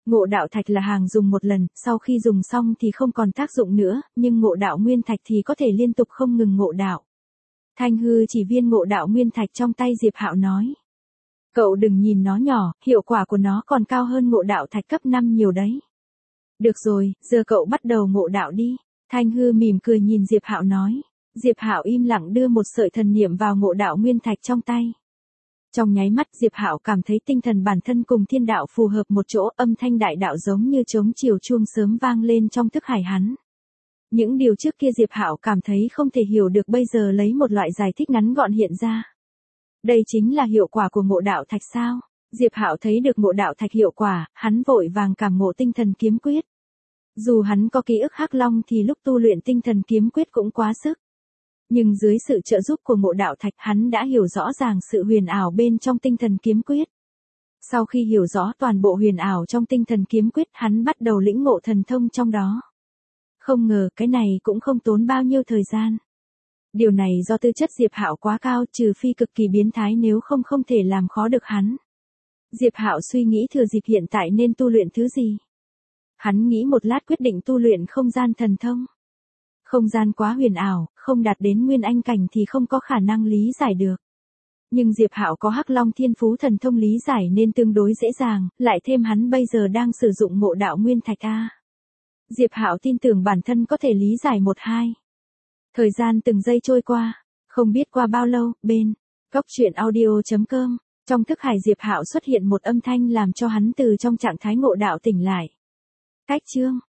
Ngộ đạo thạch là hàng dùng một lần, sau khi dùng xong thì không còn tác dụng nữa, nhưng ngộ đạo nguyên thạch thì có thể liên tục không ngừng ngộ đạo. Thanh Hư chỉ viên ngộ đạo nguyên thạch trong tay Diệp Hạo nói. Cậu đừng nhìn nó nhỏ, hiệu quả của nó còn cao hơn ngộ đạo thạch cấp 5 nhiều đấy. Được rồi, giờ cậu bắt đầu ngộ đạo đi. Thanh Hư mỉm cười nhìn Diệp Hạo nói. Diệp Hạo im lặng đưa một sợi thần niệm vào ngộ đạo nguyên thạch trong tay. Trong nháy mắt Diệp Hạo cảm thấy tinh thần bản thân cùng thiên đạo phù hợp một chỗ, âm thanh đại đạo giống như trống chiều chuông sớm vang lên trong thức hải hắn. Những điều trước kia Diệp Hạo cảm thấy không thể hiểu được bây giờ lấy một loại giải thích ngắn gọn hiện ra. Đây chính là hiệu quả của ngộ đạo thạch sao? Diệp Hạo thấy được ngộ đạo thạch hiệu quả, hắn vội vàng cảm ngộ tinh thần kiếm quyết. Dù hắn có ký ức Hắc Long thì lúc tu luyện tinh thần kiếm quyết cũng quá sức. Nhưng dưới sự trợ giúp của ngộ đạo thạch hắn đã hiểu rõ ràng sự huyền ảo bên trong tinh thần kiếm quyết. Sau khi hiểu rõ toàn bộ huyền ảo trong tinh thần kiếm quyết hắn bắt đầu lĩnh ngộ thần thông trong đó. Không ngờ cái này cũng không tốn bao nhiêu thời gian. Điều này do tư chất Diệp Hạo quá cao, trừ phi cực kỳ biến thái, nếu không không thể làm khó được hắn. Diệp Hạo suy nghĩ thừa dịp hiện tại nên tu luyện thứ gì. Hắn nghĩ một lát quyết định tu luyện không gian thần thông. Không gian quá huyền ảo, không đạt đến nguyên anh cảnh thì không có khả năng lý giải được. Nhưng Diệp Hạo có Hắc Long thiên phú thần thông lý giải nên tương đối dễ dàng, lại thêm hắn bây giờ đang sử dụng ngộ đạo nguyên thạch a. Diệp Hạo tin tưởng bản thân có thể lý giải một hai. Thời gian từng giây trôi qua, không biết qua bao lâu, bên góc truyện audio.com, trong thức hải Diệp Hạo xuất hiện một âm thanh làm cho hắn từ trong trạng thái ngộ đạo tỉnh lại. Cách chương